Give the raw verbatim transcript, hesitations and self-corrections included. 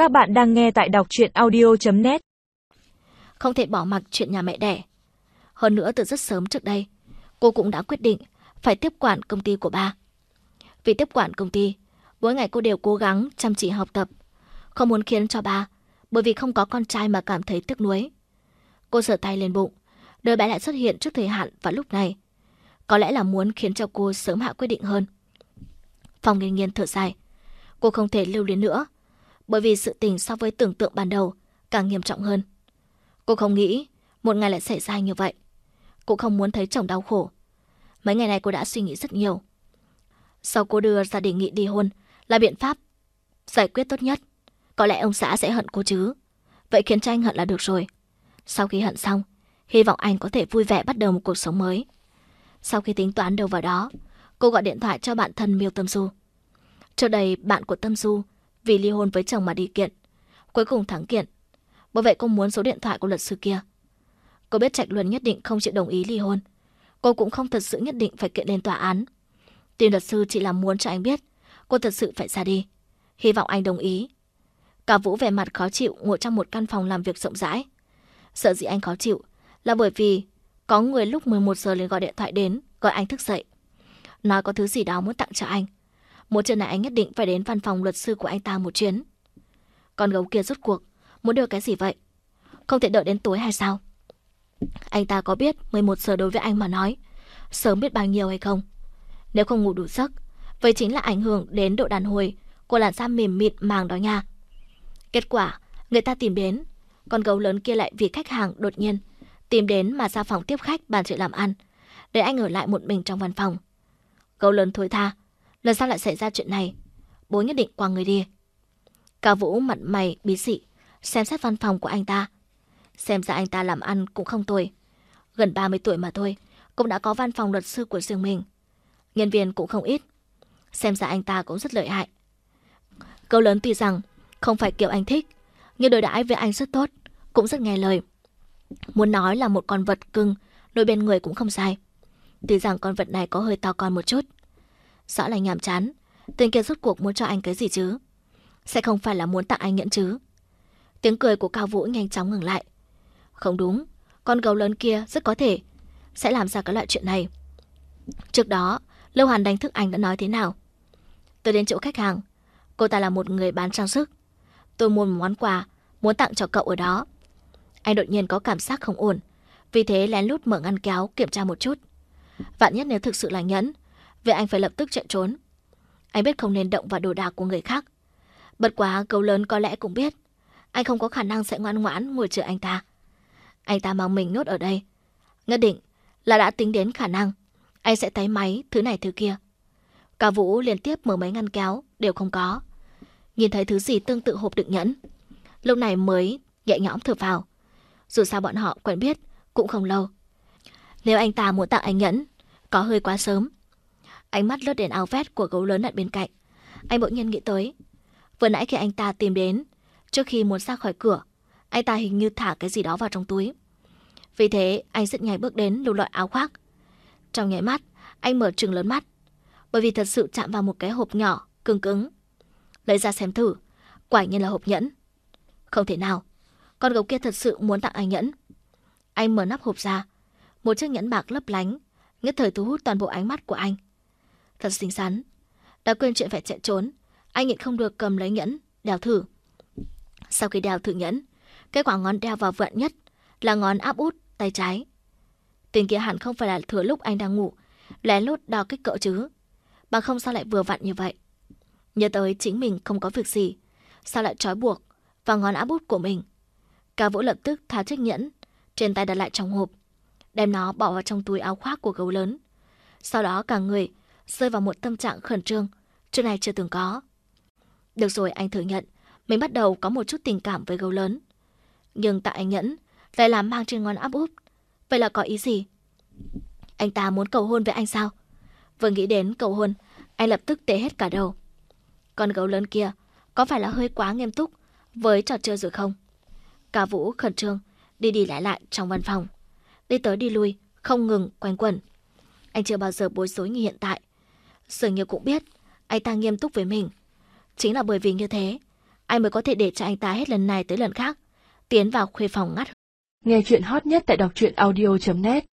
Các bạn đang nghe tại đọc truyện audio chấm net. Không thể bỏ mặc chuyện nhà mẹ đẻ. Hơn nữa từ rất sớm trước đây, cô cũng đã quyết định phải tiếp quản công ty của ba. Vì tiếp quản công ty, mỗi ngày cô đều cố gắng chăm chỉ học tập, không muốn khiến cho ba, bởi vì không có con trai mà cảm thấy tiếc nuối. Cô sờ tay lên bụng, đứa bé lại xuất hiện trước thời hạn vào lúc này. Có lẽ là muốn khiến cho cô sớm hạ quyết định hơn. Phong Nghiên Nghiên thở dài. Cô không thể lưu luyến nữa, bởi vì sự tình so với tưởng tượng ban đầu càng nghiêm trọng hơn. Cô không nghĩ một ngày lại xảy ra như vậy. Cô không muốn thấy chồng đau khổ. Mấy ngày này cô đã suy nghĩ rất nhiều. Sau cô đưa ra đề nghị ly hôn là biện pháp giải quyết tốt nhất. Có lẽ ông xã sẽ hận cô chứ. Vậy khiến cho anh hận là được rồi. Sau khi hận xong, hy vọng anh có thể vui vẻ bắt đầu một cuộc sống mới. Sau khi tính toán đâu vào đó, cô gọi điện thoại cho bạn thân Miêu Tâm Du. Trước đây bạn của Tâm Du vì ly hôn với chồng mà đi kiện, cuối cùng thắng kiện. Bởi vậy cô muốn số điện thoại của luật sư kia. Cô biết Trạch Luân nhất định không chịu đồng ý ly hôn. Cô cũng không thật sự nhất định phải kiện lên tòa án. Tìm luật sư chỉ là muốn cho anh biết cô thật sự phải ra đi. Hy vọng anh đồng ý. Cả Vũ vẻ mặt khó chịu ngồi trong một căn phòng làm việc rộng rãi. Sợ gì anh khó chịu là bởi vì có người lúc mười một giờ liền gọi điện thoại đến, gọi anh thức dậy, nói có thứ gì đó muốn tặng cho anh. Một chuyện này anh nhất định phải đến văn phòng luật sư của anh ta một chuyến. Con gấu kia rốt cuộc muốn đưa cái gì vậy? Không thể đợi đến tối hay sao? Anh ta có biết mười một giờ đối với anh mà nói sớm biết bao nhiêu hay không? Nếu không ngủ đủ giấc, vậy chính là ảnh hưởng đến độ đàn hồi của làn da mềm mịn màng đó nha. Kết quả người ta tìm đến, con gấu lớn kia lại vì khách hàng đột nhiên tìm đến mà ra phòng tiếp khách bàn chuyện làm ăn, để anh ở lại một mình trong văn phòng. Gấu lớn thối tha, lần sau lại xảy ra chuyện này, bố nhất định quăng người đi. Cao Vũ mặt mày bí xị xem xét văn phòng của anh ta. Xem ra anh ta làm ăn cũng không tồi. Gần ba mươi tuổi mà thôi, cũng đã có văn phòng luật sư của riêng mình. Nhân viên cũng không ít. Xem ra anh ta cũng rất lợi hại. Gấu lớn tuy rằng không phải kiểu anh thích, nhưng đối đãi với anh rất tốt, cũng rất nghe lời. Muốn nói là một con vật cưng nuôi bên người cũng không sai. Tuy rằng con vật này có hơi to con một chút. Rõ là nhàm chán. Tên kia rốt cuộc muốn cho anh cái gì chứ? Sẽ không phải là muốn tặng anh nhẫn chứ? Tiếng cười của Cao Vũ nhanh chóng ngừng lại. Không đúng, con gấu lớn kia rất có thể sẽ làm ra cái loại chuyện này. Trước đó, Lâu Hàn đánh thức anh đã nói thế nào? Tôi đến chỗ khách hàng, cô ta là một người bán trang sức. Tôi mua một món quà muốn tặng cho cậu ở đó. Anh đột nhiên có cảm giác không ổn, vì thế lén lút mở ngăn kéo kiểm tra một chút. Vạn nhất nếu thực sự là nhẫn, vậy anh phải lập tức chạy trốn. Anh biết không nên động vào đồ đạc của người khác. Bất quá gấu lớn có lẽ cũng biết anh không có khả năng sẽ ngoan ngoãn ngồi chờ anh ta. Anh ta mang mình nhốt ở đây, nhất định là đã tính đến khả năng anh sẽ táy máy thứ này thứ kia. Cao Vũ liên tiếp mở mấy ngăn kéo đều không có. Nhìn thấy thứ gì tương tự hộp đựng nhẫn, lúc này mới nhẹ nhõm thở vào. Dù sao bọn họ quen biết cũng không lâu. Nếu anh ta muốn tặng anh nhẫn, có hơi quá sớm. Ánh mắt lướt đến áo vest của gấu lớn đặt bên cạnh. Anh bỗng nhiên nghĩ tới, vừa nãy khi anh ta tìm đến, trước khi muốn ra khỏi cửa, anh ta hình như thả cái gì đó vào trong túi. Vì thế anh rất nhanh bước đến lục lọi áo khoác. Trong nháy mắt anh mở trừng lớn mắt, bởi vì thật sự chạm vào một cái hộp nhỏ cứng cứng. Lấy ra xem thử, quả nhiên là hộp nhẫn. Không thể nào, con gấu kia thật sự muốn tặng anh nhẫn. Anh mở nắp hộp ra, một chiếc nhẫn bạc lấp lánh nhất thời thu hút toàn bộ ánh mắt của anh. Thật xinh xắn. Đã quên chuyện phải chạy trốn, anh nhịn không được cầm lấy nhẫn đeo thử. Sau khi đeo thử nhẫn, kết quả ngón đeo vào vặn nhất là ngón áp út tay trái. Tên kia hẳn không phải là thừa lúc anh đang ngủ lén lút đo kích cỡ chứ, bằng không sao lại vừa vặn như vậy. Nhớ tới chính mình không có việc gì, sao lại trói buộc vào ngón áp út của mình. Cao Vũ lập tức tháo chiếc nhẫn trên tay đặt lại trong hộp, đem nó bỏ vào trong túi áo khoác của gấu lớn. Sau đó cả người rơi vào một tâm trạng khẩn trương trước này chưa từng có. Được rồi, anh thừa nhận mình bắt đầu có một chút tình cảm với gấu lớn, nhưng tại anh nhẫn lại làm mang trên ngón áp út. Vậy là có ý gì? Anh ta muốn cầu hôn với anh sao? Vừa nghĩ đến cầu hôn, anh lập tức tê hết cả đầu. Con gấu lớn kia có phải là hơi quá nghiêm túc với trò chơi rồi không? Cao Vũ khẩn trương đi đi lại lại trong văn phòng, đi tới đi lui không ngừng quanh quẩn. Anh chưa bao giờ bối rối như hiện tại. Dường như cũng biết anh ta nghiêm túc với mình. Chính là bởi vì như thế, anh mới có thể để cho anh ta hết lần này tới lần khác tiến vào khuê phòng ngắt. Nghe chuyện hot nhất tại đọc truyện audio chấm net